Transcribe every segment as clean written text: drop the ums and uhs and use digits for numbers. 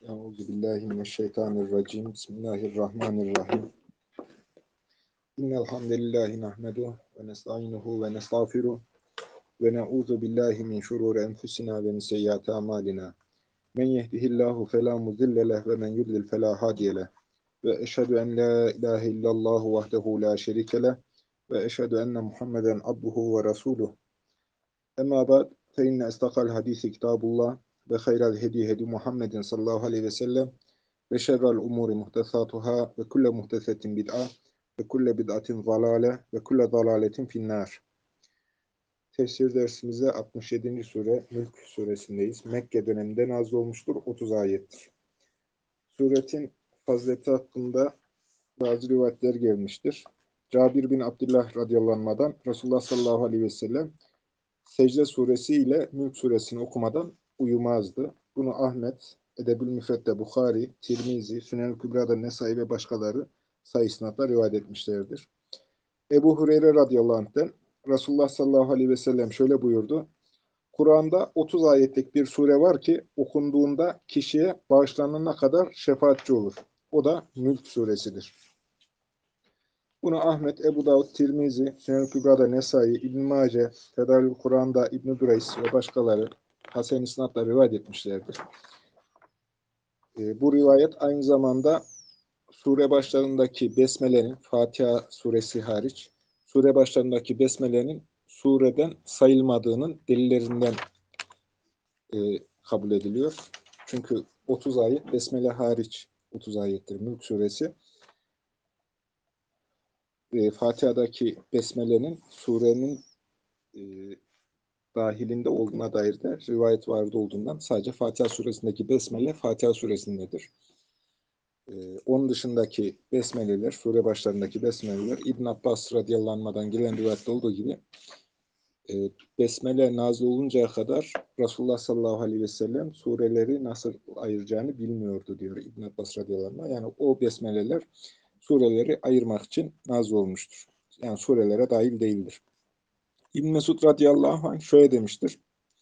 Euzubillahimineşşeytanirracim. Bismillahirrahmanirrahim. İnnel hamdelellahi nahmeduhu ve nestainuhu ve nestağfiruh ve na'udzu billahi min şururi enfusina ve min seyyiati amalina. Men yehdihillahu fela mudille leh ve men yudlil fela hadiye leh. Ve eşhedü en la ilahe illallah vahdehu la şerike leh ve eşhedü enne Muhammeden abduhu ve resuluh. Emma ba'd fe inne estakal hadisi kitabullah ve hayral hedi hedi Muhammedin sallallahu aleyhi ve sellem ve şerrel umuri muhtesatuhâ ve kulle muhtesetin bid'a ve kulle bid'atin zalâle ve kulle zalâletin finnâr. Tefsir dersimizde 67. sure Mülk suresindeyiz. Mekke döneminde nazil olmuştur. 30 ayettir. Suretin fazileti hakkında bazı rivayetler gelmiştir. Cabir bin Abdullah radıyallahu anh'dan Resulullah sallallahu aleyhi ve sellem Secde suresi ile Mülk suresini okumadan uyumazdı. Bunu Ahmet, Edebül Müfret'te Bukhari, Tirmizi, Sünen-i Kübra'da Nesai ve başkaları sayısınatla rivayet etmişlerdir. Ebu Hureyre radıyallahu anh'ten Resulullah sallallahu aleyhi ve sellem şöyle buyurdu. Kur'an'da 30 ayetlik bir sure var ki okunduğunda kişiye bağışlanana kadar şefaatçi olur. O da Mülk suresidir. Bunu Ahmet, Ebu Davud, Tirmizi, Sünen-i Kübra'da Nesai, İbn-i Mace, Fedalül Kur'an'da İbn-i Dureys ve başkaları Hasen-i İsnad'la rivayet etmişlerdir. Bu rivayet aynı zamanda sure başlarındaki besmelenin, Fatiha suresi hariç, sure başlarındaki besmelenin sureden sayılmadığının delillerinden kabul ediliyor. Çünkü 30 ayet besmele hariç 30 ayettir Mülk suresi. Fatiha'daki besmelenin surenin dahilinde olduğuna dair de rivayet vardı olduğundan sadece Fatiha suresindeki besmele Fatiha suresindedir. Onun dışındaki besmeleler, sure başlarındaki besmeleler İbn Abbas radıyallahu anh'dan gelen rivayette olduğu gibi besmele nazil oluncaya kadar Resulullah sallallahu aleyhi ve sellem sureleri nasıl ayıracağını bilmiyordu diyor İbn Abbas radıyallahu anh. Yani o besmeleler sureleri ayırmak için nazil olmuştur. Yani surelere dahil değildir. İbn Mesud radıyallahu anh şöyle demiştir.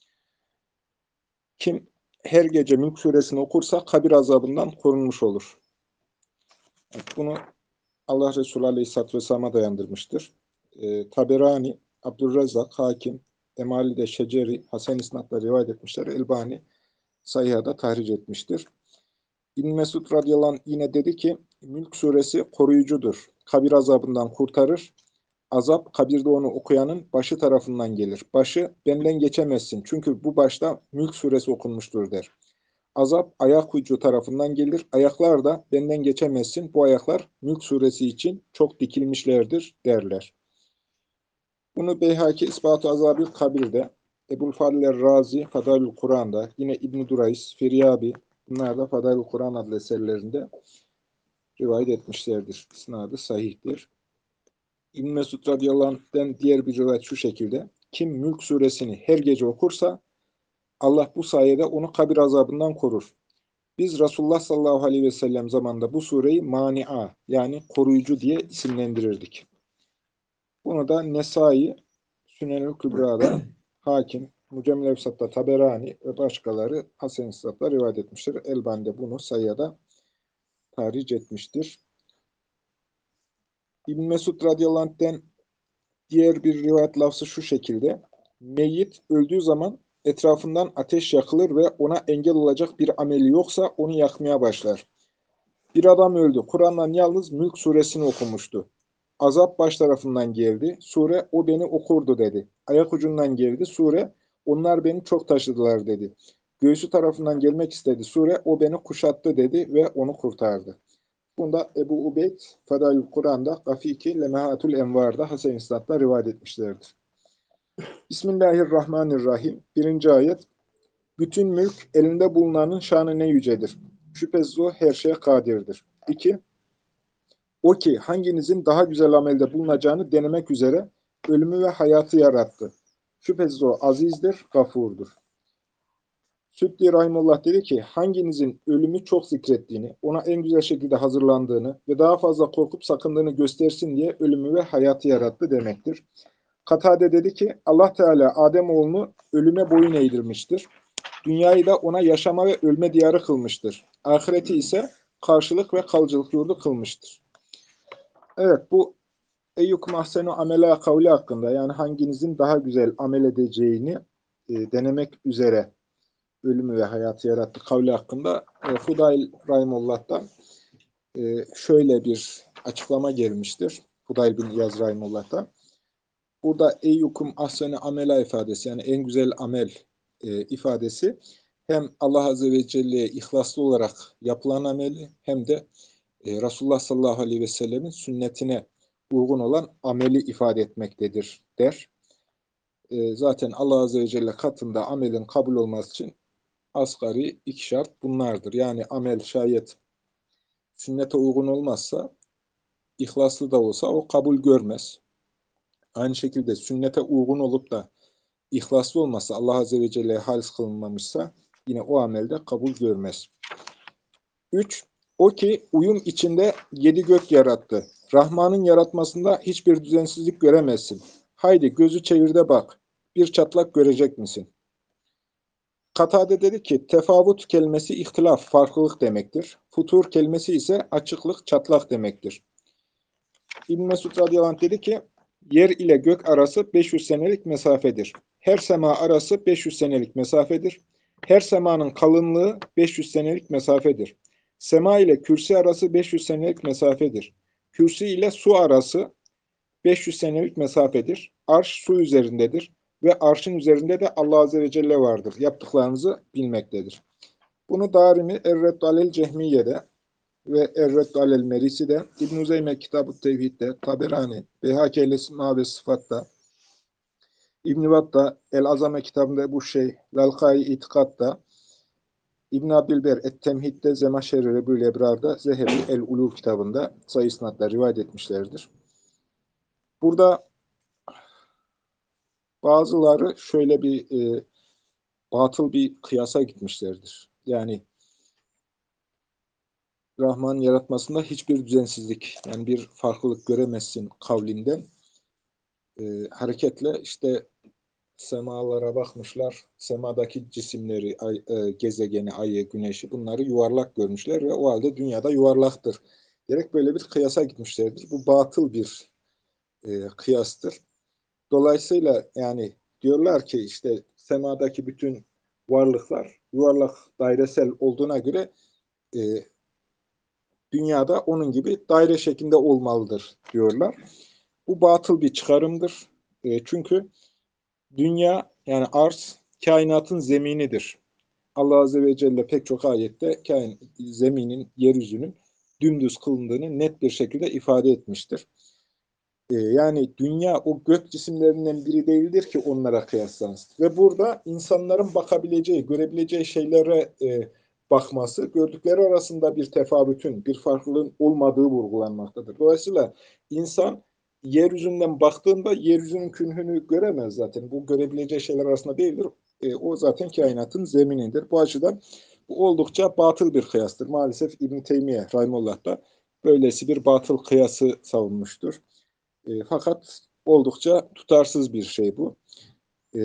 Kim her gece Mülk suresini okursa kabir azabından korunmuş olur. Bunu Allah Resulü aleyhisselatü vesselam'a dayandırmıştır. Taberani, Abdurrezzak, Hakim, Emali'de Şeceri, Hasen İsnad'la rivayet etmişler. Elbani Sahiha'da tahric etmiştir. İbn Mesud radıyallahu anh yine dedi ki, Mülk suresi koruyucudur. Kabir azabından kurtarır. Azap kabirde onu okuyanın başı tarafından gelir. Başı benden geçemezsin. Çünkü bu başta Mülk suresi okunmuştur der. Azap ayak ucu tarafından gelir. Ayaklar da benden geçemezsin. Bu ayaklar Mülk suresi için çok dikilmişlerdir derler. Bunu Beyhaki İspat-ı Azabil Kabir'de, Ebul Fadler Razi Fadailül Kur'an'da, yine İbn-i Durays, Firyabi, bunlar da Fadailül Kur'an adlı eserlerinde rivayet etmişlerdir. İsnadı sahihtir. İbn Mesud radıyallahu anh'den diğer bir rivayet şu şekilde. Kim Mülk suresini her gece okursa Allah bu sayede onu kabir azabından korur. Biz Resulullah sallallahu aleyhi ve sellem zamanında bu sureyi Mani'a yani koruyucu diye isimlendirirdik. Bunu da Nesai, Sünen-i Kübra'da Hakim, Mucem-i Levsat'ta Taberani ve başkaları Hasen-i İsnad'la rivayet etmiştir. Elbani de bunu sayıda tahric etmiştir. İbn Mesud radıyallahu anh'ten diğer bir rivayet lafzı şu şekilde. Meyyit öldüğü zaman etrafından ateş yakılır ve ona engel olacak bir ameli yoksa onu yakmaya başlar. Bir adam öldü. Kur'an'dan yalnız Mülk suresini okumuştu. Azap baş tarafından geldi. Sure o beni okurdu dedi. Ayak ucundan geldi. Sure onlar beni çok taşıdılar dedi. Göğsü tarafından gelmek istedi. Sure o beni kuşattı dedi ve onu kurtardı. Bunda Ebu Ubeyd Fadail Kur'an'da Gafiki Lemahatul Envar'da Hasen-i İsnad'da rivayet etmişlerdir. Bismillahirrahmanirrahim. 1. ayet. Bütün mülk elinde bulunanın şanı ne yücedir. Şüphesiz o her şeye kadirdir. 2. O ki hanginizin daha güzel amelde bulunacağını denemek üzere ölümü ve hayatı yarattı. Şüphesiz o azizdir, gafurdur. Süddi Rahimullah dedi ki, hanginizin ölümü çok zikrettiğini, ona en güzel şekilde hazırlandığını ve daha fazla korkup sakındığını göstersin diye ölümü ve hayatı yarattı demektir. Katade dedi ki, Allah Teala Ademoğlunu ölüme boyun eğdirmiştir. Dünyayı da ona yaşama ve ölme diyarı kılmıştır. Ahireti ise karşılık ve kalıcılık yurdu kılmıştır. Evet, bu eyyukum ahsenu amela kavli hakkında, yani hanginizin daha güzel amel edeceğini denemek üzere ölümü ve hayatı yarattı kavli hakkında Fudayl Rahimullah'tan şöyle bir açıklama gelmiştir. Fudayl bin İyaz Rahimullah'tan. Burada eyyukum ahsenu amela ifadesi, yani en güzel amel ifadesi hem Allah Azze ve Celle'ye ihlaslı olarak yapılan ameli hem de Resulullah sallallahu aleyhi ve sellemin sünnetine uygun olan ameli ifade etmektedir der. Zaten Allah Azze ve Celle katında amelin kabul olması için asgari iki şart bunlardır. Yani amel şayet sünnete uygun olmazsa, ihlaslı da olsa o kabul görmez. Aynı şekilde sünnete uygun olup da ihlaslı olmazsa, Allah Azze ve Celle'ye halis kılınmamışsa yine o amelde kabul görmez. 3. O ki uyum içinde 7 gök yarattı. Rahman'ın yaratmasında hiçbir düzensizlik göremezsin. Haydi gözü çevir de bak. Bir çatlak görecek misin? Katade dedi ki, tefavut kelimesi ihtilaf, farklılık demektir. Futur kelimesi ise açıklık, çatlak demektir. İbn Mesud radıyallahu anh dedi ki, yer ile gök arası 500 senelik mesafedir. Her sema arası 500 senelik mesafedir. Her semanın kalınlığı 500 senelik mesafedir. Sema ile kürsi arası 500 senelik mesafedir. Kürsi ile su arası 500 senelik mesafedir. Arş su üzerindedir. Ve arşın üzerinde de Allah Azze ve Celle vardır. Yaptıklarınızı bilmektedir. Bunu Darimi Er-Reddu Alel Cehmiye'de ve Er-Reddu Alel Merisi'de, İbn-i Zeyme Kitab-ı Tevhid'de, Taberani, Beyhaki El-Esma ve Sıfat'ta, İbn-i Battah El-Azame kitabında bu Lalkai İtikad'da, İbn Abdülber Et-Temhid'de, Zemahşeri Rebül Ebrar'da, Zehebi El-Ulu kitabında sayı isnatla rivayet etmişlerdir. Burada bazıları şöyle bir batıl bir kıyasa gitmişlerdir. Yani Rahman yaratmasında hiçbir düzensizlik, yani bir farklılık göremezsin kavlinden hareketle işte semalara bakmışlar. Semadaki cisimleri, gezegeni, ayı, güneşi, bunları yuvarlak görmüşler ve o halde dünyada yuvarlaktır. Gerek böyle bir kıyasa gitmişlerdir. Bu batıl bir kıyastır. Dolayısıyla yani diyorlar ki işte semadaki bütün varlıklar yuvarlak, dairesel olduğuna göre e, dünyada onun gibi daire şeklinde olmalıdır diyorlar. Bu batıl bir çıkarımdır. Çünkü dünya, yani arz kainatın zeminidir. Allah Azze ve Celle pek çok ayette zeminin, yeryüzünün dümdüz kılındığını net bir şekilde ifade etmiştir. Yani dünya o gök cisimlerinden biri değildir ki onlara kıyaslansın. Ve burada insanların bakabileceği, görebileceği şeylere bakması, gördükleri arasında bir tefavütün, bir farklılığın olmadığı vurgulanmaktadır. Dolayısıyla insan yeryüzünden baktığında yeryüzünün künhünü göremez zaten. Bu görebileceği şeyler arasında değildir. O zaten kainatın zeminidir. Bu açıdan bu oldukça batıl bir kıyastır. Maalesef İbn-i Teymiye Rahimullah da böylesi bir batıl kıyası savunmuştur. Fakat oldukça tutarsız bir şey bu. E,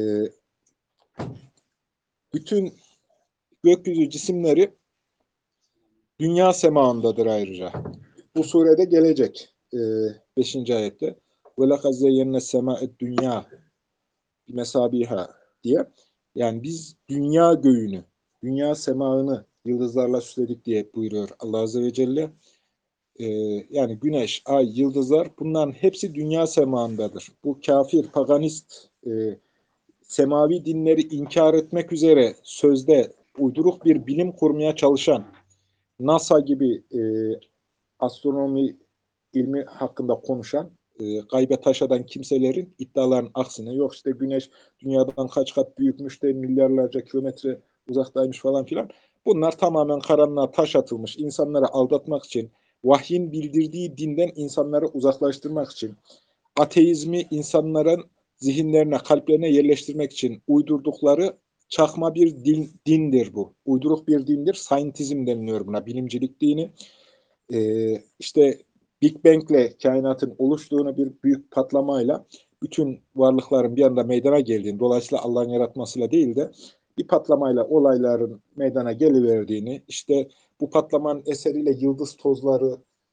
Bütün gökyüzü cisimleri dünya semağındadır ayrıca. Bu surede gelecek 5. ayette. وَلَقَدْ زَيَّنَّ السَّمَاءَ الدُّنْيَا بِمَسَابِيهَا diye. Yani biz dünya göğünü, dünya semağını yıldızlarla süsledik diye buyuruyor Allah Azze ve Celle. Yani güneş, ay, yıldızlar, bunların hepsi dünya semağındadır. Bu kafir, paganist, semavi dinleri inkar etmek üzere sözde uyduruk bir bilim kurmaya çalışan NASA gibi astronomi ilmi hakkında konuşan, gaybe taş atan kimselerin iddiaların aksine, yok işte güneş dünyadan kaç kat büyükmüş de milyarlarca kilometre uzaktaymış falan filan. Bunlar tamamen karanlığa taş atılmış, insanları aldatmak için, vahyin bildirdiği dinden insanları uzaklaştırmak için, ateizmi insanların zihinlerine, kalplerine yerleştirmek için uydurdukları çakma bir dindir bu. Uyduruk bir dindir. Scientizm deniliyor buna. Bilimcilik dini. İşte Big Bang'le kainatın oluştuğunu, bir büyük patlamayla bütün varlıkların bir anda meydana geldiğini, dolayısıyla Allah'ın yaratmasıyla değil de bir patlamayla olayların meydana geliverdiğini, işte bu patlamanın eseriyle yıldız tozları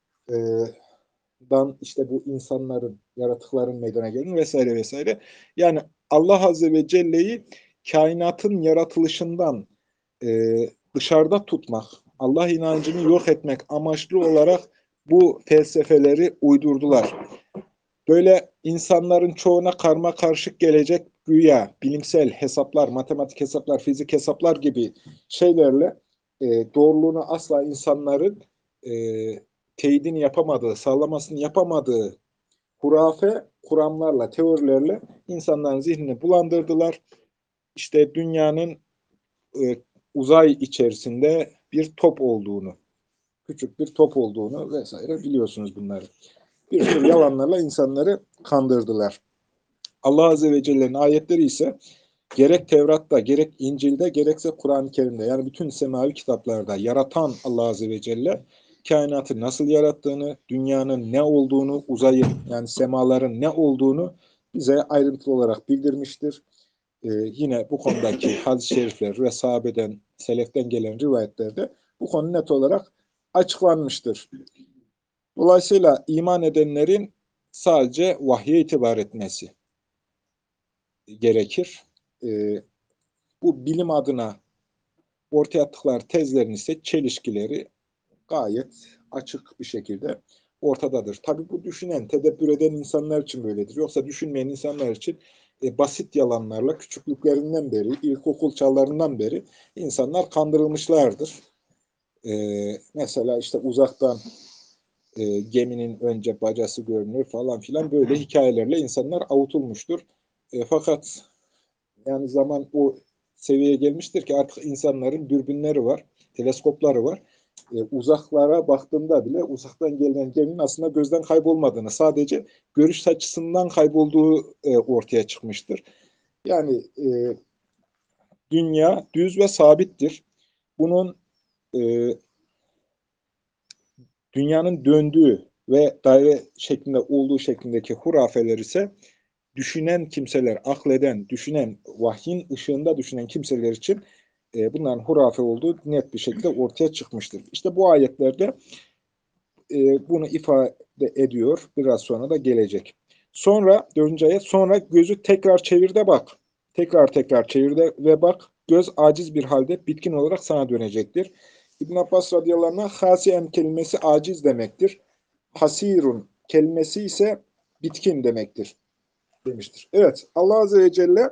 dan işte bu insanların, yaratıkların meydana geldiğini vesaire vesaire. Yani Allah Azze ve Celle'yi kainatın yaratılışından e, dışarıda tutmak, Allah inancını yok etmek amaçlı olarak bu felsefeleri uydurdular. Böyle insanların çoğuna karma karışık gelecek güya bilimsel hesaplar, matematik hesaplar, fizik hesaplar gibi şeylerle doğruluğunu asla insanların e, teyidini yapamadığı, sağlamasını yapamadığı hurafe kuramlarla, teorilerle insanların zihnini bulandırdılar. İşte dünyanın e, uzay içerisinde bir top olduğunu, küçük bir top olduğunu vesaire biliyorsunuz bunları. Bir sürü yalanlarla insanları kandırdılar. Allah Azze ve Celle'nin ayetleri ise gerek Tevrat'ta, gerek İncil'de, gerekse Kur'an-ı Kerim'de, yani bütün semavi kitaplarda yaratan Allah Azze ve Celle kainatı nasıl yarattığını, dünyanın ne olduğunu, uzayın yani semaların ne olduğunu bize ayrıntılı olarak bildirmiştir. Yine bu konudaki hadis-i şerifler ve sahabeden, seleften gelen rivayetlerde bu konu net olarak açıklanmıştır. Dolayısıyla iman edenlerin sadece vahye itibar etmesi gerekir. Bu bilim adına ortaya attıkları tezlerin ise çelişkileri gayet açık bir şekilde ortadadır. Tabii bu düşünen, tedebbür eden insanlar için böyledir. Yoksa düşünmeyen insanlar için basit yalanlarla küçüklüklerinden beri, ilkokul çağlarından beri insanlar kandırılmışlardır. Mesela işte uzaktan geminin önce bacası görünür falan filan böyle hikayelerle insanlar avutulmuştur. Fakat yani zaman o seviyeye gelmiştir ki artık insanların dürbünleri var, teleskopları var. Uzaklara baktığında bile uzaktan gelen geminin aslında gözden kaybolmadığını, sadece görüş açısından kaybolduğu ortaya çıkmıştır. Yani dünya düz ve sabittir. Bunun e, dünyanın döndüğü ve daire şeklinde olduğu şeklindeki hurafeler ise düşünen kimseler, akleden, düşünen, vahyin ışığında düşünen kimseler için bunların hurafe olduğu net bir şekilde ortaya çıkmıştır. İşte bu ayetlerde bunu ifade ediyor. Biraz sonra da gelecek. Sonra 4. ayet, sonra gözü tekrar çevir de bak. Tekrar çevir de ve bak. Göz aciz bir halde bitkin olarak sana dönecektir. İbn Abbas radıyallahu anh hasien kelimesi aciz demektir. Hasirun kelimesi ise bitkin demektir demiştir. Evet, Allah Azze ve Celle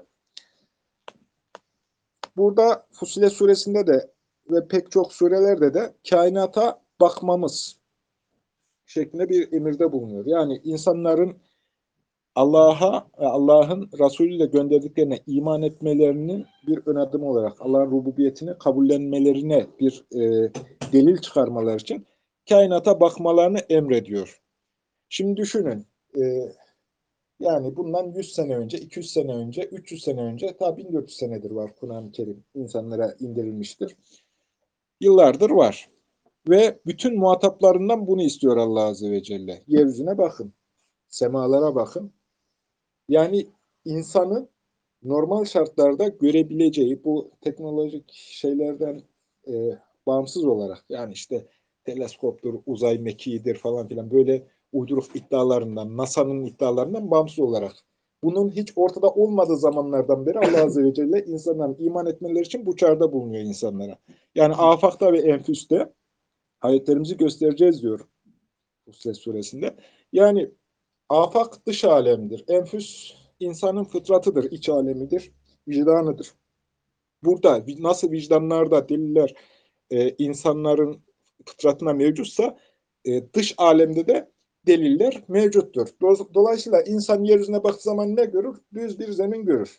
burada Fussilet suresinde de ve pek çok surelerde de kainata bakmamız şeklinde bir emirde bulunuyor. Yani insanların Allah'a, Allah'ın Resulü ile gönderdiklerine iman etmelerinin bir ön adım olarak Allah'ın rububiyetini kabullenmelerine bir delil çıkarmaları için kainata bakmalarını emrediyor. Şimdi düşünün, yani bundan 100 sene önce, 200 sene önce, 300 sene önce, ta 1400 senedir var Kur'an-ı Kerim insanlara indirilmiştir. Yıllardır var. Ve bütün muhataplarından bunu istiyor Allah Azze ve Celle. Yeryüzüne bakın, semalara bakın. Yani insanın normal şartlarda görebileceği bu teknolojik şeylerden e, bağımsız olarak, yani işte teleskoptur, uzay mekiğidir falan filan böyle uyduruk iddialarından, NASA'nın iddialarından bağımsız olarak bunun hiç ortada olmadığı zamanlardan beri Allah Azze ve Celle insanların iman etmeleri için bu çağrıda bulunuyor insanlara. Yani afakta ve enfüste ayetlerimizi göstereceğiz diyor Fussilet suresinde. Yani afak dış alemdir. Enfüs insanın fıtratıdır, iç alemidir, vicdanıdır. Burada nasıl vicdanlarda deliller insanların fıtratına mevcutsa dış alemde de deliller mevcuttur. Dolayısıyla insan yeryüzüne baktığı zaman ne görür? Düz bir zemin görür.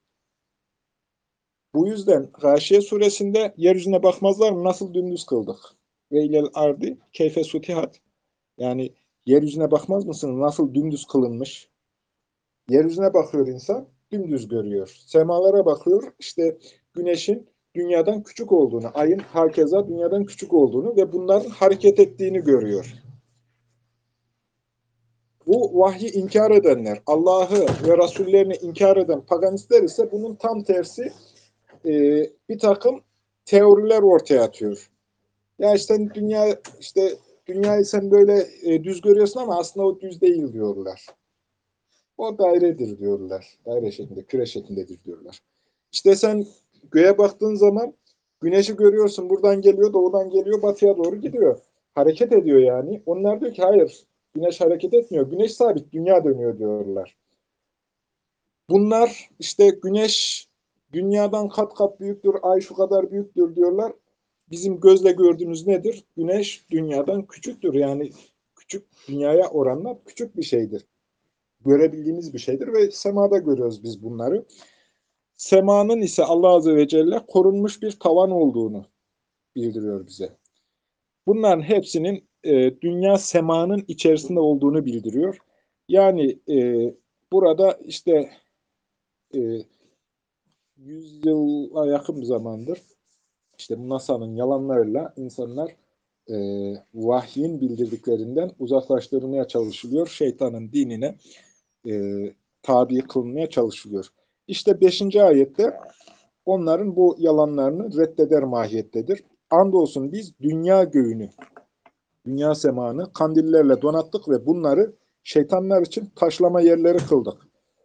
Bu yüzden Gâşiye suresinde yeryüzüne bakmazlar mı? Nasıl dümdüz kıldık? Ve ilel ardi keyfe sutihat. Yani yeryüzüne bakmaz mısınız? Nasıl dümdüz kılınmış? Yeryüzüne bakıyor insan, dümdüz görüyor. Semalara bakıyor, işte güneşin dünyadan küçük olduğunu, ayın hakeza dünyadan küçük olduğunu ve bunların hareket ettiğini görüyor. Bu vahyi inkar edenler, Allah'ı ve Rasullerini inkar eden paganistler ise bunun tam tersi bir takım teoriler ortaya atıyor. Ya işte dünyayı sen böyle düz görüyorsun ama aslında o düz değil diyorlar. O dairedir diyorlar. Daire şeklinde, küre şeklindedir diyorlar. İşte sen göğe baktığın zaman güneşi görüyorsun. Buradan geliyor, doğudan geliyor, batıya doğru gidiyor. Hareket ediyor yani. Onlar diyor ki hayır, güneş hareket etmiyor. Güneş sabit, dünya dönüyor diyorlar. Bunlar işte güneş dünyadan kat kat büyüktür, ay şu kadar büyüktür diyorlar. Bizim gözle gördüğümüz nedir? Güneş dünyadan küçüktür. Yani küçük, dünyaya oranla küçük bir şeydir. Görebildiğimiz bir şeydir ve semada görüyoruz biz bunları. Semanın ise Allah Azze ve Celle korunmuş bir tavan olduğunu bildiriyor bize. Bunların hepsinin dünya semanın içerisinde olduğunu bildiriyor. Yani burada işte e, 100 yıla yakın bir zamandır işte bu NASA'nın yalanlarıyla insanlar e, vahyin bildirdiklerinden uzaklaştırılmaya çalışılıyor. Şeytanın dinine e, tabi kılınmaya çalışılıyor. İşte 5. ayette onların bu yalanlarını reddeder mahiyettedir. Andolsun biz dünya göğünü, dünya semanı kandillerle donattık ve bunları şeytanlar için taşlama yerleri kıldık.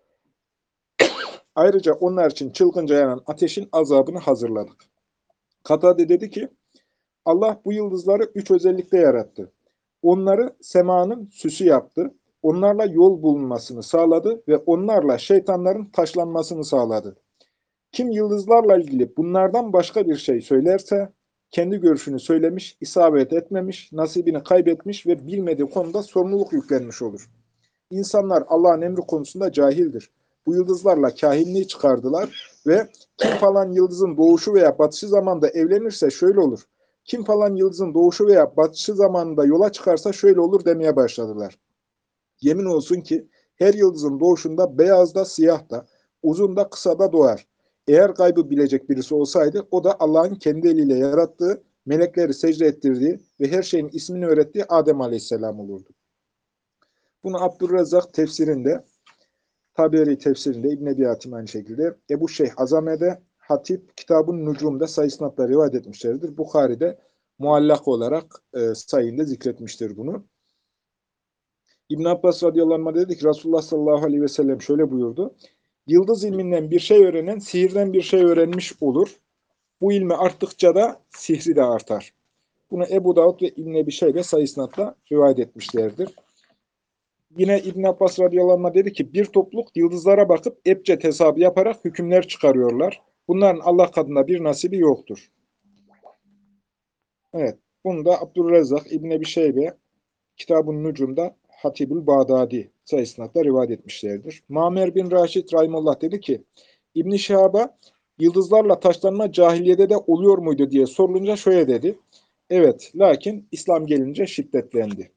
Ayrıca onlar için çılgınca yanan ateşin azabını hazırladık. Katade dedi ki, Allah bu yıldızları 3 özellikle yarattı. Onları semanın süsü yaptı. Onlarla yol bulunmasını sağladı ve onlarla şeytanların taşlanmasını sağladı. Kim yıldızlarla ilgili bunlardan başka bir şey söylerse, kendi görüşünü söylemiş, isabet etmemiş, nasibini kaybetmiş ve bilmediği konuda sorumluluk yüklenmiş olur. İnsanlar Allah'ın emri konusunda cahildir. Bu yıldızlarla kahinliği çıkardılar ve kim falan yıldızın doğuşu veya batışı zamanında evlenirse şöyle olur. Kim falan yıldızın doğuşu veya batışı zamanında yola çıkarsa şöyle olur demeye başladılar. Yemin olsun ki her yıldızın doğuşunda beyaz da siyah da, uzun da kısa da doğar. Eğer gaybı bilecek birisi olsaydı o da Allah'ın kendi eliyle yarattığı, melekleri secde ettirdiği ve her şeyin ismini öğrettiği Adem Aleyhisselam olurdu. Bunu Abdurrezzak tefsirinde, Taberi tefsirinde, İbn Ebi Hatim aynı şekilde, Ebu Şeyh Azame'de, Hatip Kitab-ı Nucum'da sayı sınavda rivayet etmişlerdir. Bukhari'de muallak olarak sayında zikretmiştir bunu. İbn Abbas radıyallahu anh dedi ki Resulullah sallallahu aleyhi ve sellem şöyle buyurdu. Yıldız ilminden bir şey öğrenen sihirden bir şey öğrenmiş olur. Bu ilmi arttıkça da sihri de artar. Bunu Ebu Davud ve İbn Ebi Şeybe sayı sınavda rivayet etmişlerdir. Yine İbn Abbas radıyallahu anh dedi ki bir topluluk yıldızlara bakıp ebced hesabı yaparak hükümler çıkarıyorlar. Bunların Allah katında bir nasibi yoktur. Evet. Bunu da Abdurrezzak İbn Ebi Şeybe Kitab-ı Nucum'da Hatibül Bağdadi sayısında rivayet etmişlerdir. Mamer bin Raşid Rahimullah dedi ki İbn Şihab'a yıldızlarla taşlanma cahiliyede de oluyor muydu diye sorulunca şöyle dedi. Evet, lakin İslam gelince şiddetlendi.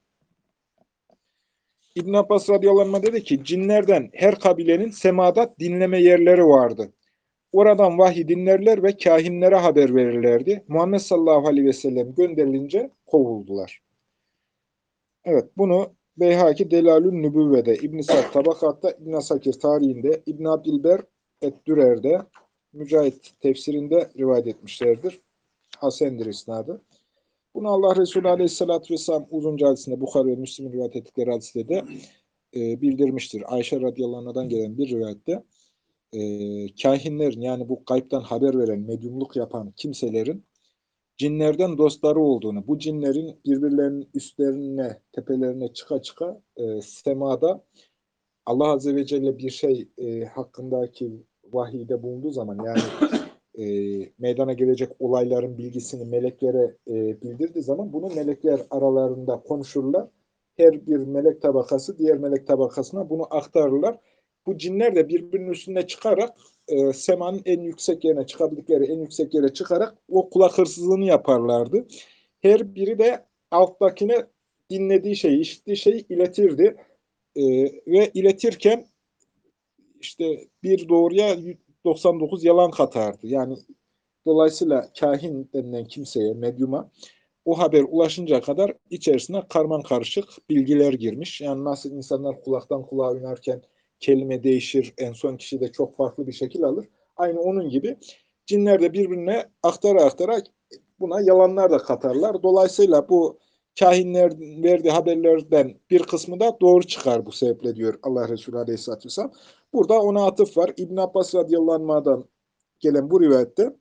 İbn Abbas radıyallahu anh dedi ki cinlerden her kabilenin semada dinleme yerleri vardı. Oradan vahiy dinlerler ve kahinlere haber verirlerdi. Muhammed sallallahu aleyhi ve sellem gönderilince kovuldular. Evet, bunu Beyhaki Delalün Nübüvve'de, İbn-i Sa'd Tabakat'ta, İbn Asakir tarihinde, İbn Abdilber Et-Dürer'de, Mücahit tefsirinde rivayet etmişlerdir. Hasendir isnadı. Bunu Allah Resulü Aleyhisselatü Vesselam uzunca hadisinde Bukhari ve Müslim'in rivayet ettikleri hadiste de bildirmiştir. Ayşe radıyallahu anh'dan gelen bir rivayette kahinlerin yani bu gaybtan haber veren, medyumluk yapan kimselerin cinlerden dostları olduğunu, bu cinlerin birbirlerinin üstlerine, tepelerine çıka çıka semada Allah Azze ve Celle bir şey hakkındaki vahiyde bulunduğu zaman yani meydana gelecek olayların bilgisini meleklere bildirdiği zaman bunu melekler aralarında konuşurlar. Her bir melek tabakası diğer melek tabakasına bunu aktarırlar. Bu cinler de birbirinin üstüne çıkarak semanın en yüksek yerine çıkabildikleri en yüksek yere çıkarak o kulak hırsızlığını yaparlardı. Her biri de alttakine dinlediği şeyi, işittiği şeyi iletirdi. Ve iletirken işte bir doğruya 99 yalan katardı. Yani dolayısıyla kahin denilen kimseye, medyuma o haber ulaşınca kadar içerisine karman karışık bilgiler girmiş. Yani nasıl insanlar kulaktan kulağa oynarken kelime değişir, en son kişi de çok farklı bir şekil alır. Aynı onun gibi cinler de birbirine aktara buna yalanlar da katarlar. Dolayısıyla bu kahinlerin verdiği haberlerden bir kısmı da doğru çıkar bu sebeple diyor Allah Resulü Aleyhisselatü Vesselam. Burada ona atıf var. İbn Abbas radıyallahu anh'dan gelen bu rivayette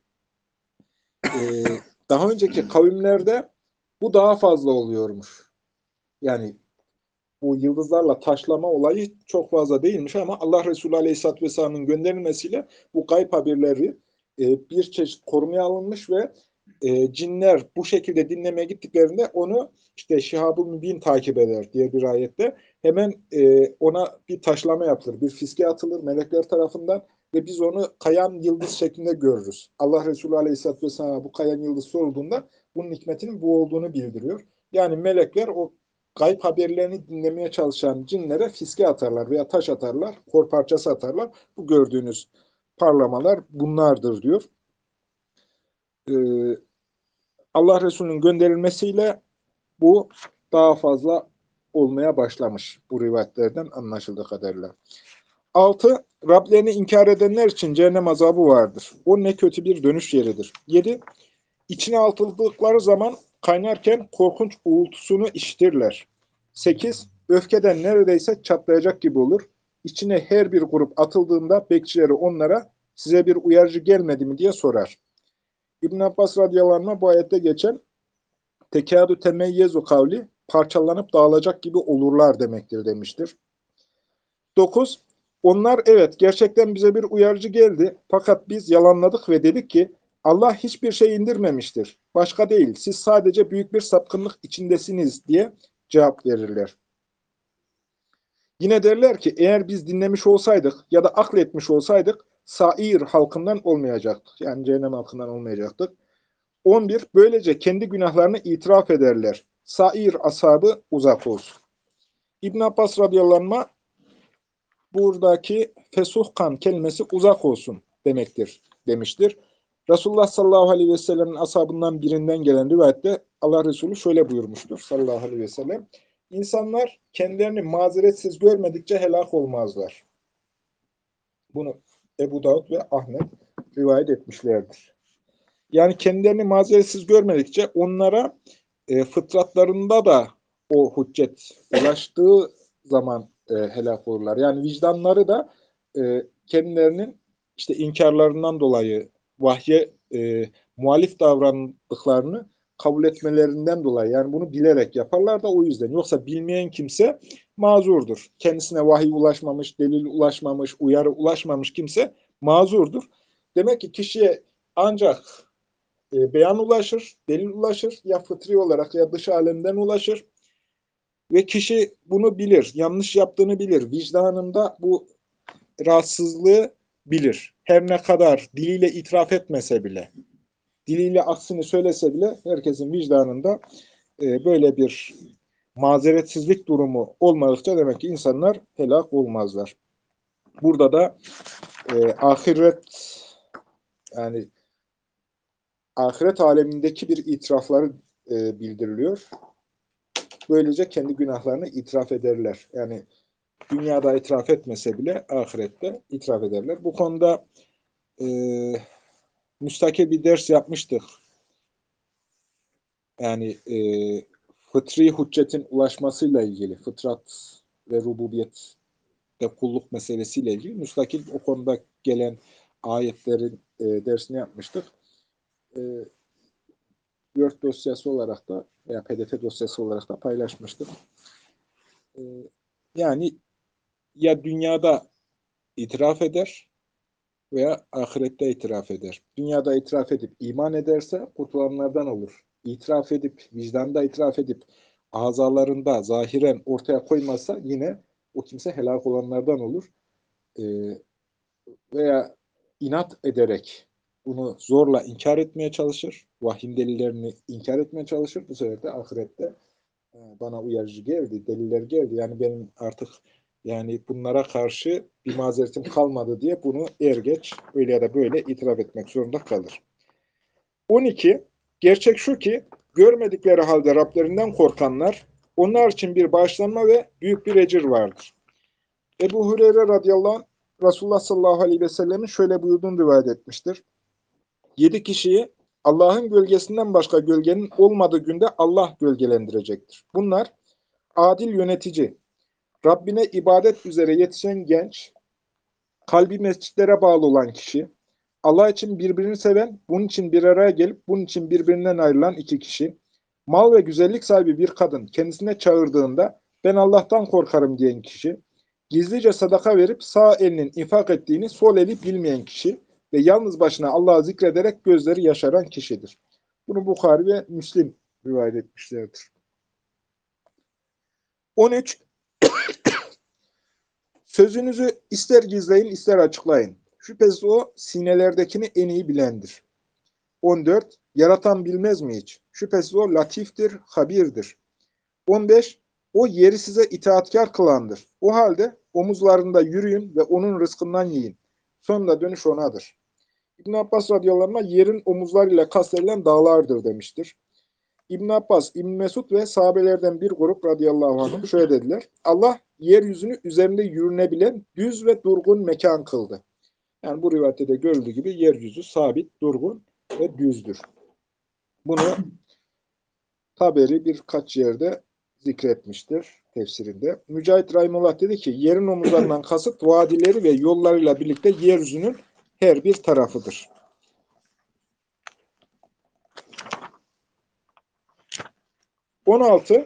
daha önceki kavimlerde bu daha fazla oluyormuş. Yani bu yıldızlarla taşlama olayı çok fazla değilmiş ama Allah Resulü Aleyhisselatü Vesselam'ın gönderilmesiyle bu gayb haberleri bir çeşit korumaya alınmış ve cinler bu şekilde dinlemeye gittiklerinde onu işte Şihab-ı Mübin takip eder diye bir ayette hemen ona bir taşlama yapılır, bir fiske atılır melekler tarafından ve biz onu kayan yıldız şeklinde görürüz. Allah Resulü Aleyhisselatü Vesselam'a bu kayan yıldız sorulduğunda bunun hikmetinin bu olduğunu bildiriyor. Yani melekler o gayb haberlerini dinlemeye çalışan cinlere fiske atarlar veya taş atarlar, kor parçası atarlar. Bu gördüğünüz parlamalar bunlardır diyor. Allah Resulü'nün gönderilmesiyle bu daha fazla olmaya başlamış bu rivayetlerden anlaşıldığı kadarıyla. 6. Rablerini inkar edenler için cehennem azabı vardır. O ne kötü bir dönüş yeridir. 7. İçine atıldıkları zaman kaynarken korkunç uğultusunu işitirler. 8. Öfkeden neredeyse çatlayacak gibi olur. İçine her bir grup atıldığında bekçileri onlara size bir uyarıcı gelmedi mi diye sorar. İbn Abbas radıyallahu anh bu ayette geçen tekâdü temeyyezu kavli parçalanıp dağılacak gibi olurlar demektir demiştir. 9. Onlar evet gerçekten bize bir uyarıcı geldi fakat biz yalanladık ve dedik ki Allah hiçbir şey indirmemiştir. Başka değil siz sadece büyük bir sapkınlık içindesiniz diye cevap verirler. Yine derler ki eğer biz dinlemiş olsaydık ya da akletmiş olsaydık sair halkından olmayacaktık. Yani cehennem halkından olmayacaktık. 11. Böylece kendi günahlarını itiraf ederler. Sair ashabı uzak olsun. İbn Abbas radıyallahu anh buradaki fesuhkan kelimesi uzak olsun demektir demiştir. Resulullah sallallahu aleyhi ve sellem'in ashabından birinden gelen rivayette Allah Resulü şöyle buyurmuştur sallallahu aleyhi ve sellem. İnsanlar kendilerini mazeretsiz görmedikçe helak olmazlar. Bunu Ebu Davud ve Ahmet rivayet etmişlerdir. Yani kendilerini mazeretsiz görmedikçe onlara fıtratlarında da o hüccet ulaştığı zaman helak olurlar. Yani vicdanları da kendilerinin işte inkarlarından dolayı vahye muhalif davrandıklarını kabul etmelerinden dolayı yani bunu bilerek yaparlar da o yüzden. Yoksa bilmeyen kimse mazurdur. Kendisine vahiy ulaşmamış, delil ulaşmamış, uyarı ulaşmamış kimse mazurdur. Demek ki kişiye ancak beyan ulaşır, delil ulaşır, ya fıtri olarak ya dış alemden ulaşır ve kişi bunu bilir, yanlış yaptığını bilir, vicdanında bu rahatsızlığı bilir. Her ne kadar diliyle itiraf etmese bile, diliyle aksini söylese bile herkesin vicdanında böyle bir mazeretsizlik durumu olmadıkça demek ki insanlar helak olmazlar. Burada da ahiret yani ahiret alemindeki bir itirafları bildiriliyor. Böylece kendi günahlarını itiraf ederler. Yani dünyada itiraf etmese bile ahirette itiraf ederler. Bu konuda e, müstakil bir ders yapmıştık. Yani fıtri hüccetin ulaşmasıyla ilgili, fıtrat ve rububiyette kulluk meselesiyle ilgili müstakil o konuda gelen ayetlerin dersini yapmıştık. Word dosyası olarak da veya PDF dosyası olarak da paylaşmıştım. Yani ya dünyada itiraf eder veya ahirette itiraf eder. Dünyada itiraf edip iman ederse kurtulanlardan olur. İtiraf edip, vicdanda itiraf edip azalarında zahiren ortaya koymazsa yine o kimse helak olanlardan olur. Veya inat ederek bunu zorla inkar etmeye çalışır. Vahyin delillerini inkar etmeye çalışır. Bu sefer de ahirette bana uyarıcı geldi, deliller geldi. Yani benim artık yani bunlara karşı bir mazeretim kalmadı diye bunu er geç öyle ya da böyle itiraf etmek zorunda kalır. 12. Gerçek şu ki görmedikleri halde Rablerinden korkanlar onlar için bir bağışlanma ve büyük bir ecir vardır. Ebu Hureyre radıyallahu anh Resulullah sallallahu aleyhi ve sellemin şöyle buyurduğunu rivayet etmiştir. 7 kişiyi Allah'ın gölgesinden başka gölgenin olmadığı günde Allah gölgelendirecektir. Bunlar adil yönetici, Rabbine ibadet üzere yetişen genç, kalbi mescitlere bağlı olan kişi, Allah için birbirini seven, bunun için bir araya gelip bunun için birbirinden ayrılan 2 kişi, mal ve güzellik sahibi bir kadın kendisine çağırdığında ben Allah'tan korkarım diyen kişi, gizlice sadaka verip sağ elinin infak ettiğini sol eli bilmeyen kişi ve yalnız başına Allah'ı zikrederek gözleri yaşaran kişidir. Bunu Bukhari ve Müslim rivayet etmişlerdir. 13. Sözünüzü ister gizleyin ister açıklayın. Şüphesiz o sinelerdekini en iyi bilendir. 14. Yaratan bilmez mi hiç? Şüphesiz o latiftir, habirdir. 15. O yeri size itaatkar kılandır. O halde omuzlarında yürüyün ve onun rızkından yiyin. Sonunda dönüş onadır. İbn Abbas radıyallahu anh yerin omuzlarıyla kastedilen dağlardır demiştir. İbn Abbas, İbn Mesud ve sahabelerden bir grup radıyallahu anh şöyle dediler. Allah yeryüzünü üzerinde yürünebilen düz ve durgun mekan kıldı. Yani bu rivayette de görüldüğü gibi yeryüzü sabit, durgun ve düzdür. Bunu Taberi birkaç yerde zikretmiştir tefsirinde. Mücahit Rahimullah dedi ki yerin omuzlarından kasıt vadileri ve yollarıyla birlikte yeryüzünün her bir tarafıdır. 16.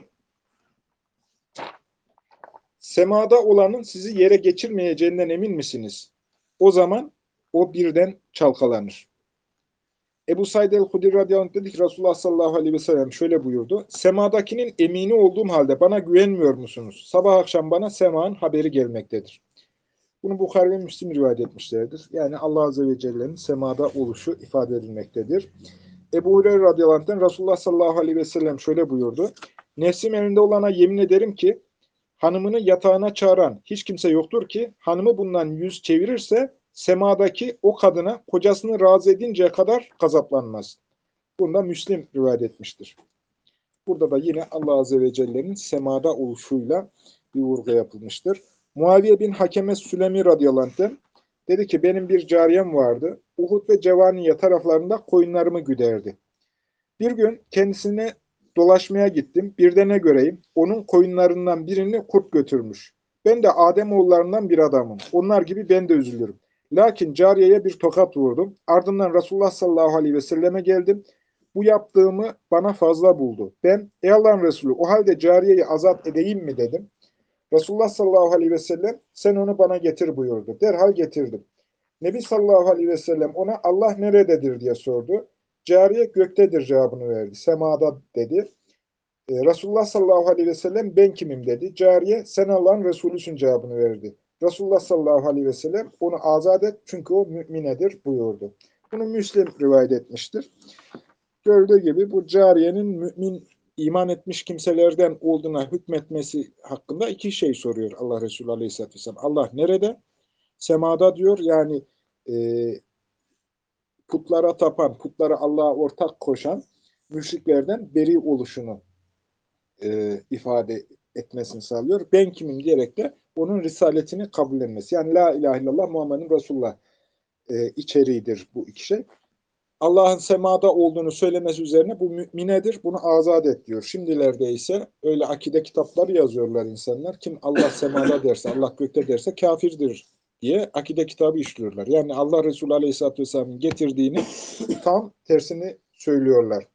Semada olanın sizi yere geçirmeyeceğinden emin misiniz? O zaman o birden çalkalanır. Ebu Said el-Hudri radıyallahu anh dedi ki Resulullah sallallahu aleyhi ve sellem şöyle buyurdu. Semadakinin emini olduğum halde bana güvenmiyor musunuz? Sabah akşam bana semanın haberi gelmektedir. Bunu Bukhari ve Müslim rivayet etmişlerdir. Yani Allah Azze ve Celle'nin semada oluşu ifade edilmektedir. Ebu Hureyre radıyallahu anh'ten Resulullah sallallahu aleyhi ve sellem şöyle buyurdu. Nefsim elinde olana yemin ederim ki hanımını yatağına çağıran hiç kimse yoktur ki hanımı bundan yüz çevirirse semadaki o kadına kocasını razı edinceye kadar gazaplanmaz. Bunu da Müslim rivayet etmiştir. Burada da yine Allah Azze ve Celle'nin semada oluşuyla bir vurgu yapılmıştır. Muaviye bin Hakeme Sülemi radıyallahu anh'ten dedi ki benim bir cariyem vardı. Uhud ve Cevaniye taraflarında koyunlarımı güderdi. Bir gün kendisine dolaşmaya gittim. Bir de ne göreyim? Onun koyunlarından birini kurt götürmüş. Ben de Ademoğullarından bir adamım. Onlar gibi ben de üzülürüm. Lakin cariyeye bir tokat vurdum. Ardından Resulullah sallallahu aleyhi ve selleme geldim. Bu yaptığımı bana fazla buldu. Ben, ey Allah'ın Resulü, o halde cariyeyi azat edeyim mi dedim. Resulullah sallallahu aleyhi ve sellem, sen onu bana getir buyurdu. Derhal getirdim. Nebi sallallahu aleyhi ve sellem ona Allah nerededir diye sordu. Cariye göktedir cevabını verdi. Semada dedi. Resulullah sallallahu aleyhi ve sellem ben kimim dedi. Cariye sen Allah'ın Resulüsün cevabını verdi. Resulullah sallallahu aleyhi ve sellem onu azat et çünkü o müminedir buyurdu. Bunu Müslim rivayet etmiştir. Gördüğü gibi bu cariyenin mümin iman etmiş kimselerden olduğuna hükmetmesi hakkında 2 şey soruyor Allah Resulü aleyhisselatü vesselam. Allah nerede? Semada diyor yani e, putlara tapan, putlara Allah'a ortak koşan müşriklerden beri oluşunu ifade etmesini sağlıyor. Ben kimim diyerek de onun risaletini kabullenmesi. Yani la ilahe illallah Muhammedun Resulullah içeriğidir bu 2 şey. Allah'ın semada olduğunu söylemesi üzerine bu müminedir, bunu azat et diyor. Şimdilerde ise öyle akide kitapları yazıyorlar insanlar. Kim Allah semada derse, Allah gökte derse kafirdir diye akide kitabı işliyorlar. Yani Allah Resulü Aleyhisselatü Vesselam'ın getirdiğini tam tersini söylüyorlar.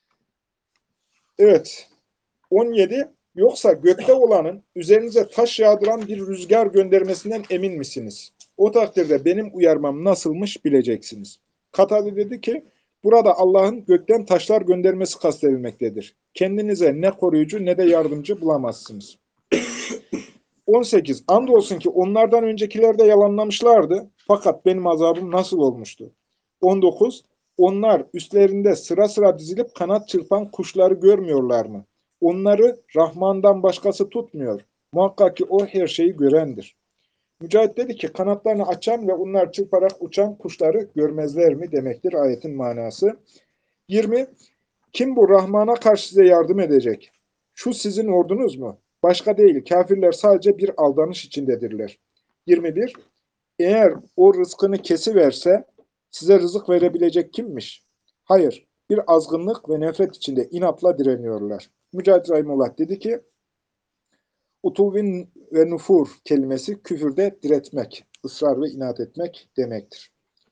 Evet. 17. Yoksa gökte olanın üzerinize taş yağdıran bir rüzgar göndermesinden emin misiniz? O takdirde benim uyarmam nasılmış bileceksiniz. Katade dedi ki, burada Allah'ın gökten taşlar göndermesi kastedilmektedir. Kendinize ne koruyucu ne de yardımcı bulamazsınız. 18. Andolsun ki onlardan öncekiler de yalanlamışlardı. Fakat benim azabım nasıl olmuştu? 19. Onlar üstlerinde sıra sıra dizilip kanat çırpan kuşları görmüyorlar mı? Onları Rahman'dan başkası tutmuyor. Muhakkak ki o her şeyi görendir. Mücahit dedi ki kanatlarını açan ve onlar çırparak uçan kuşları görmezler mi demektir ayetin manası. 20. Kim bu Rahman'a karşı size yardım edecek? Şu sizin ordunuz mu? Başka değil. Kafirler sadece bir aldanış içindedirler. 21. Eğer o rızkını kesiverse size rızık verebilecek kimmiş? Hayır, bir azgınlık ve nefret içinde inatla direniyorlar. Mücahit Rahimullah dedi ki, utuvvin ve nufur kelimesi küfürde diretmek, ısrar ve inat etmek demektir.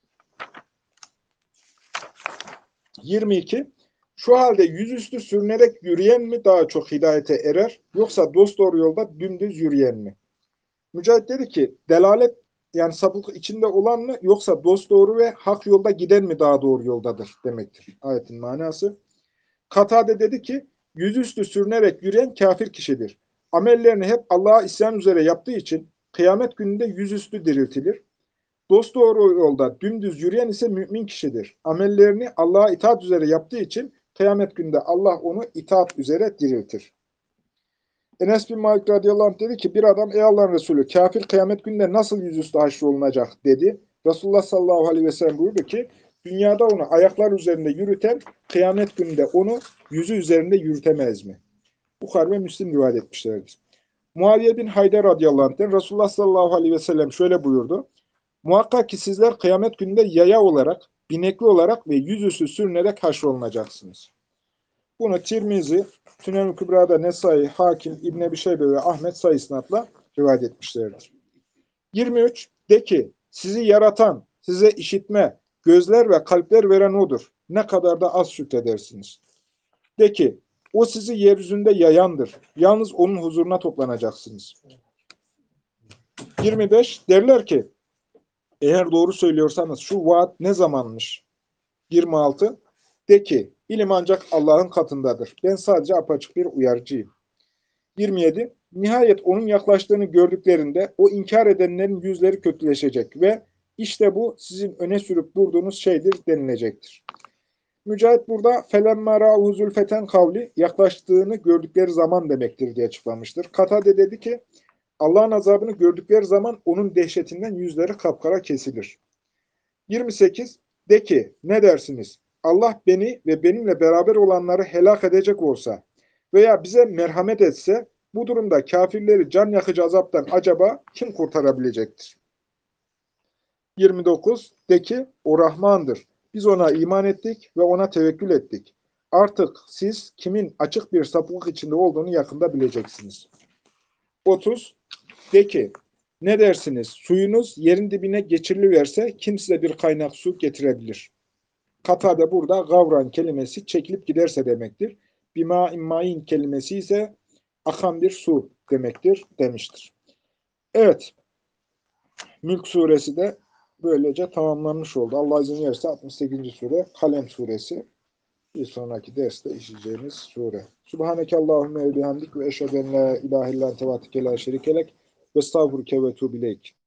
22. Şu halde yüzüstü sürünerek yürüyen mi daha çok hidayete erer, yoksa dosdoğru yolda dümdüz yürüyen mi? Mücahit dedi ki, delalet yani sapıklık içinde olan mı, yoksa dosdoğru ve hak yolda giden mi daha doğru yoldadır demektir ayetin manası. Katade dedi ki, yüzüstü sürünerek yürüyen kafir kişidir. Amellerini hep Allah'a isyan üzere yaptığı için kıyamet gününde yüzüstü diriltilir. Dosdoğru yolda dümdüz yürüyen ise mümin kişidir. Amellerini Allah'a itaat üzere yaptığı için kıyamet gününde Allah onu itaat üzere diriltir. Enes bin Malik radıyallahu anh dedi ki, bir adam ey Allah'ın Resulü, kafir kıyamet gününde nasıl yüzüstü haşrolunacak dedi. Resulullah sallallahu aleyhi ve sellem buyurdu ki, dünyada onu ayaklar üzerinde yürüten kıyamet gününde onu yüzü üzerinde yürütemez mi? Bukhari ve Müslim rivayet etmişlerdir. Muaviye bin Hayder radıyallahu anh'ten Resulullah sallallahu aleyhi ve sellem şöyle buyurdu. Muhakkak ki sizler kıyamet gününde yaya olarak, binekli olarak ve yüzüstü sürünerek haşrolunacaksınız. Bunu Tirmizi, Sünen-i Kübra'da Nesai, Hakim, İbn Ebi Şeybe ve Ahmet sayısınatla rivayet etmişlerdir. 23. De ki, sizi yaratan, size işitme, gözler ve kalpler veren O'dur. Ne kadar da az şükredersiniz. De ki, O sizi yeryüzünde yayandır. Yalnız O'nun huzuruna toplanacaksınız. 25. Derler ki, eğer doğru söylüyorsanız şu vaat ne zamanmış? 26. De ki, ilim ancak Allah'ın katındadır. Ben sadece apaçık bir uyarıcıyım. 27. Nihayet onun yaklaştığını gördüklerinde o inkar edenlerin yüzleri kötüleşecek ve işte bu sizin öne sürüp durduğunuz şeydir denilecektir. Mücahit burada felemmâ râhu zülfeten kavli yaklaştığını gördükleri zaman demektir diye açıklamıştır. Katade dedi ki Allah'ın azabını gördükleri zaman onun dehşetinden yüzleri kapkara kesilir. 28. De ki ne dersiniz? Allah beni ve benimle beraber olanları helak edecek olsa veya bize merhamet etse bu durumda kafirleri can yakıcı azaptan acaba kim kurtarabilecektir? 29. De ki o Rahmandır. Biz ona iman ettik ve ona tevekkül ettik. Artık siz kimin açık bir sapıklık içinde olduğunu yakında bileceksiniz. 30. De ki ne dersiniz? Suyunuz yerin dibine geçiriliverse kim size bir kaynak su getirebilir? Katade burada gavran kelimesi çekilip giderse demektir. Bima immain kelimesi ise akan bir su demektir demiştir. Evet. Mülk suresi de böylece tamamlanmış oldu. Allah izin verirse 68. sure Kalem suresi. Bir sonraki derste işleyeceğimiz sure. Subhaneke Allahümme ve bihamdik ve eşhedü en la ilahe illan tevatike la şerikelek ve estağfurke ve tuğbileyk.